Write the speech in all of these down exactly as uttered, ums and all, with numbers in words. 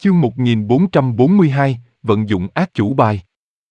Chương một nghìn bốn trăm bốn mươi hai, vận dụng ác chủ bài.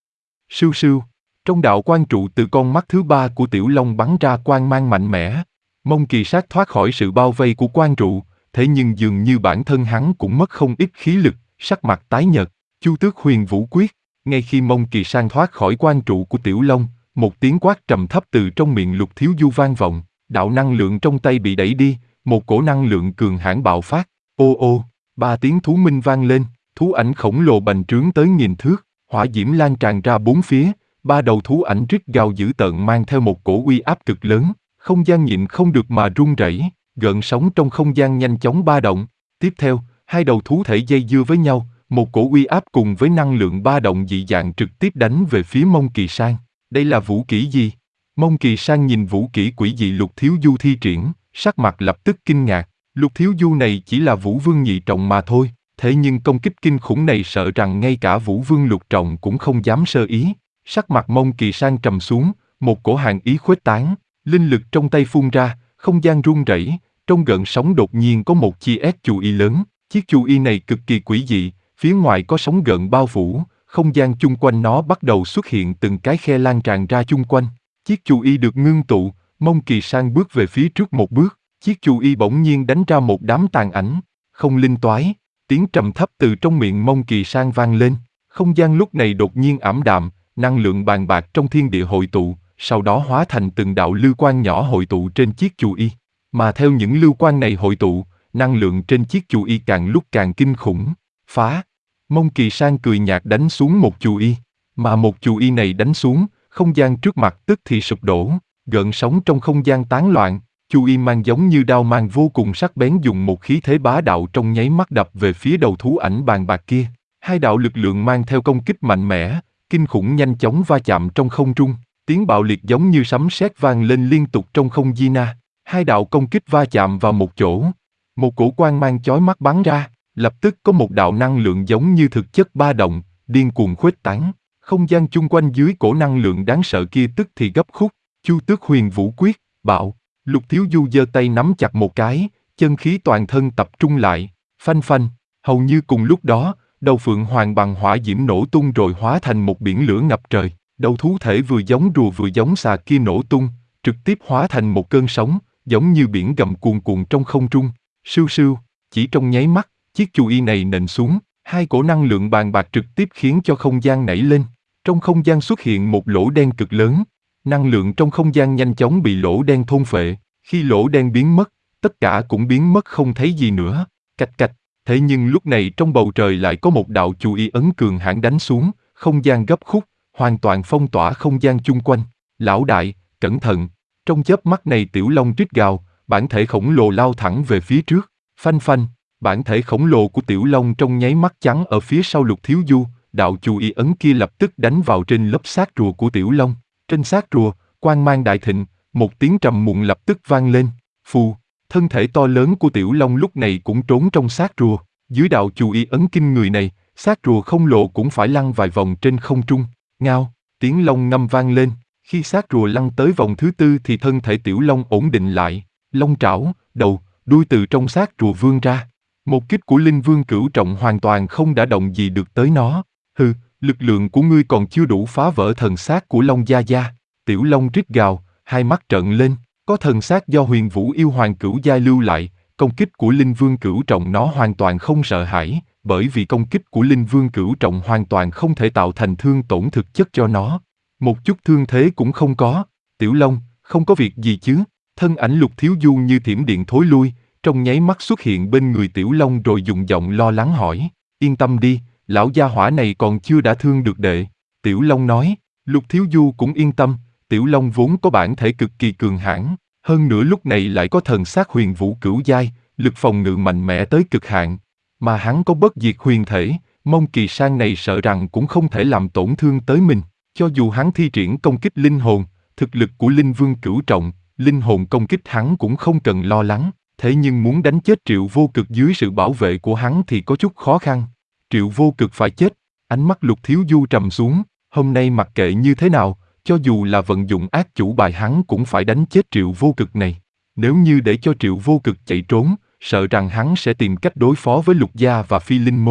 Sưu sưu, trong đạo quang trụ từ con mắt thứ ba của Tiểu Long bắn ra quang mang mạnh mẽ. Mông Kỳ Sát thoát khỏi sự bao vây của quang trụ, thế nhưng dường như bản thân hắn cũng mất không ít khí lực, sắc mặt tái nhợt. Chu Tước Huyền Vũ Quyết. Ngay khi Mông Kỳ Sang thoát khỏi quang trụ của Tiểu Long, một tiếng quát trầm thấp từ trong miệng Lục Thiếu Du vang vọng, đạo năng lượng trong tay bị đẩy đi, một cổ năng lượng cường hãn bạo phát. Ô ô, ba tiếng thú minh vang lên, thú ảnh khổng lồ bành trướng tới nghìn thước, hỏa diễm lan tràn ra bốn phía, ba đầu thú ảnh rít gào dữ tợn mang theo một cổ uy áp cực lớn, không gian nhịn không được mà rung rẩy, gợn sóng trong không gian nhanh chóng ba động. Tiếp theo, hai đầu thú thể dây dưa với nhau, một cổ uy áp cùng với năng lượng ba động dị dạng trực tiếp đánh về phía Mông Kỳ Sang. Đây là vũ kỹ gì? Mông Kỳ Sang nhìn vũ kỹ quỷ dị Lục Thiếu Du thi triển, sắc mặt lập tức kinh ngạc. Lục Thiếu Du này chỉ là Vũ Vương nhị trọng mà thôi, thế nhưng công kích kinh khủng này sợ rằng ngay cả Vũ Vương lục trọng cũng không dám sơ ý. Sắc mặt Mông Kỳ Sang trầm xuống, một cổ hàn ý khuếch tán, linh lực trong tay phun ra, không gian rung rẩy, trong gợn sóng đột nhiên có một chi ét chù y lớn. Chiếc chù y này cực kỳ quỷ dị, phía ngoài có sóng gợn bao phủ, không gian chung quanh nó bắt đầu xuất hiện từng cái khe lan tràn ra chung quanh. Chiếc chù y được ngưng tụ, Mông Kỳ Sang bước về phía trước một bước, chiếc chù y bỗng nhiên đánh ra một đám tàn ảnh, không linh toái, tiếng trầm thấp từ trong miệng Mông Kỳ Sang vang lên, không gian lúc này đột nhiên ảm đạm, năng lượng bàn bạc trong thiên địa hội tụ, sau đó hóa thành từng đạo lưu quang nhỏ hội tụ trên chiếc chù y, mà theo những lưu quang này hội tụ, năng lượng trên chiếc chù y càng lúc càng kinh khủng. Phá! Mông Kỳ Sang cười nhạt đánh xuống một chù y, mà một chù y này đánh xuống, không gian trước mặt tức thì sụp đổ, gợn sóng trong không gian tán loạn. Chu y mang giống như đao mang vô cùng sắc bén dùng một khí thế bá đạo trong nháy mắt đập về phía đầu thú ảnh bàn bạc kia. Hai đạo lực lượng mang theo công kích mạnh mẽ, kinh khủng nhanh chóng va chạm trong không trung, tiếng bạo liệt giống như sấm sét vang lên liên tục trong không gian. Hai đạo công kích va chạm vào một chỗ, một cổ quang mang chói mắt bắn ra, lập tức có một đạo năng lượng giống như thực chất ba động, điên cuồng khuếch tán, không gian chung quanh dưới cổ năng lượng đáng sợ kia tức thì gấp khúc. Chu Tước Huyền Vũ Quyết, bạo. Lục Thiếu Du giơ tay nắm chặt một cái, chân khí toàn thân tập trung lại, phanh phanh, hầu như cùng lúc đó, đầu phượng hoàng bằng hỏa diễm nổ tung rồi hóa thành một biển lửa ngập trời, đầu thú thể vừa giống rùa vừa giống xà kia nổ tung, trực tiếp hóa thành một cơn sóng, giống như biển gầm cuồn cuộn trong không trung. Sưu sưu, chỉ trong nháy mắt, chiếc chù y này nện xuống, hai cổ năng lượng bàn bạc trực tiếp khiến cho không gian nảy lên, trong không gian xuất hiện một lỗ đen cực lớn. Năng lượng trong không gian nhanh chóng bị lỗ đen thôn phệ, khi lỗ đen biến mất, tất cả cũng biến mất không thấy gì nữa, cạch cạch. Thế nhưng lúc này trong bầu trời lại có một đạo chù y ấn cường hãn đánh xuống, không gian gấp khúc, hoàn toàn phong tỏa không gian chung quanh. Lão đại, cẩn thận! Trong chớp mắt này Tiểu Long rít gào, bản thể khổng lồ lao thẳng về phía trước, phanh phanh, bản thể khổng lồ của Tiểu Long trong nháy mắt chắn ở phía sau Lục Thiếu Du, đạo chù y ấn kia lập tức đánh vào trên lớp xác rùa của Tiểu Long. Trên xác rùa, quang mang đại thịnh, một tiếng trầm muộn lập tức vang lên, phù, thân thể to lớn của Tiểu Long lúc này cũng trốn trong xác rùa, dưới đạo chù y ấn kinh người này, xác rùa không lộ cũng phải lăn vài vòng trên không trung, ngao, tiếng long ngâm vang lên, khi xác rùa lăn tới vòng thứ tư thì thân thể Tiểu Long ổn định lại, long trảo, đầu, đuôi từ trong xác rùa vươn ra, một kích của Linh Vương cửu trọng hoàn toàn không đả động gì được tới nó, hừ. Lực lượng của ngươi còn chưa đủ phá vỡ thần xác của Long Gia Gia. Tiểu Long rít gào, hai mắt trợn lên, có thần xác do Huyền Vũ yêu hoàng cửu giai lưu lại, công kích của Linh Vương cửu trọng nó hoàn toàn không sợ hãi, bởi vì công kích của Linh Vương cửu trọng hoàn toàn không thể tạo thành thương tổn thực chất cho nó. Một chút thương thế cũng không có. Tiểu Long, không có việc gì chứ? Thân ảnh Lục Thiếu Du như thiểm điện thối lui, trong nháy mắt xuất hiện bên người Tiểu Long rồi dùng giọng lo lắng hỏi, yên tâm đi. Lão gia hỏa này còn chưa đã thương được đệ. Tiểu Long nói, Lục Thiếu Du cũng yên tâm, Tiểu Long vốn có bản thể cực kỳ cường hãn, hơn nữa lúc này lại có thần xác huyền vũ cửu giai, lực phòng ngự mạnh mẽ tới cực hạn. Mà hắn có bất diệt huyền thể, Mông Kỳ Sang này sợ rằng cũng không thể làm tổn thương tới mình. Cho dù hắn thi triển công kích linh hồn, thực lực của Linh Vương cửu trọng, linh hồn công kích hắn cũng không cần lo lắng, thế nhưng muốn đánh chết Triệu Vô Cực dưới sự bảo vệ của hắn thì có chút khó khăn. Triệu Vô Cực phải chết, ánh mắt Lục Thiếu Du trầm xuống, hôm nay mặc kệ như thế nào, cho dù là vận dụng ác chủ bài hắn cũng phải đánh chết Triệu Vô Cực này. Nếu như để cho Triệu Vô Cực chạy trốn, sợ rằng hắn sẽ tìm cách đối phó với Lục Gia và Phi Linh Môn.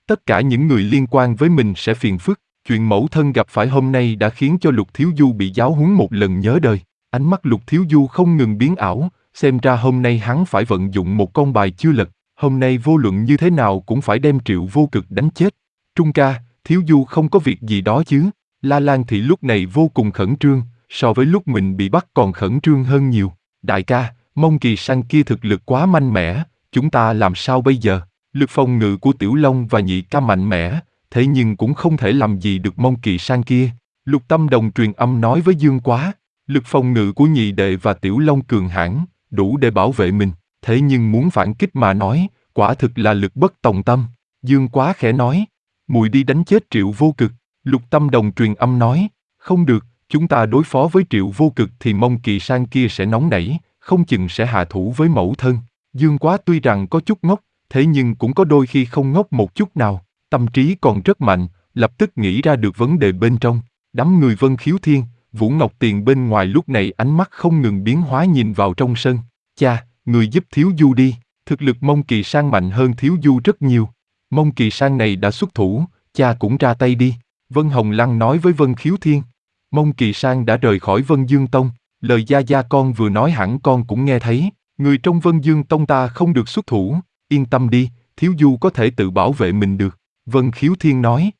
Tất cả những người liên quan với mình sẽ phiền phức. Chuyện mẫu thân gặp phải hôm nay đã khiến cho Lục Thiếu Du bị giáo huấn một lần nhớ đời. Ánh mắt Lục Thiếu Du không ngừng biến ảo, xem ra hôm nay hắn phải vận dụng một con bài chưa lật. Hôm nay vô luận như thế nào cũng phải đem Triệu Vô Cực đánh chết. Trung ca, Thiếu Du không có việc gì đó chứ? La Lan Thị lúc này vô cùng khẩn trương, so với lúc mình bị bắt còn khẩn trương hơn nhiều. Đại ca, Mông Kỳ Sang kia thực lực quá mạnh mẽ, chúng ta làm sao bây giờ? Lực phòng ngự của Tiểu Long và Nhị ca mạnh mẽ, thế nhưng cũng không thể làm gì được Mông Kỳ Sang kia. Lục Tâm Đồng truyền âm nói với Dương Quá, lực phòng ngự của Nhị đệ và Tiểu Long cường hãn, đủ để bảo vệ mình, thế nhưng muốn phản kích mà nói, quả thực là lực bất tòng tâm. Dương Quá khẽ nói, mùi đi đánh chết Triệu Vô Cực. Lục Tâm Đồng truyền âm nói, không được, chúng ta đối phó với Triệu Vô Cực thì Mông Kỳ Sang kia sẽ nóng nảy, không chừng sẽ hạ thủ với mẫu thân. Dương Quá tuy rằng có chút ngốc, thế nhưng cũng có đôi khi không ngốc một chút nào, tâm trí còn rất mạnh, lập tức nghĩ ra được vấn đề bên trong. Đám người Vân Khiếu Thiên, Vũ Ngọc Tiền bên ngoài lúc này ánh mắt không ngừng biến hóa nhìn vào trong sân. Cha, người giúp Thiếu Du đi, thực lực Mông Kỳ Sang mạnh hơn Thiếu Du rất nhiều. Mông Kỳ Sang này đã xuất thủ, cha cũng ra tay đi. Vân Hồng Lăng nói với Vân Khiếu Thiên. Mông Kỳ Sang đã rời khỏi Vân Dương Tông, lời gia gia con vừa nói hẳn con cũng nghe thấy. Người trong Vân Dương Tông ta không được xuất thủ, yên tâm đi, Thiếu Du có thể tự bảo vệ mình được. Vân Khiếu Thiên nói,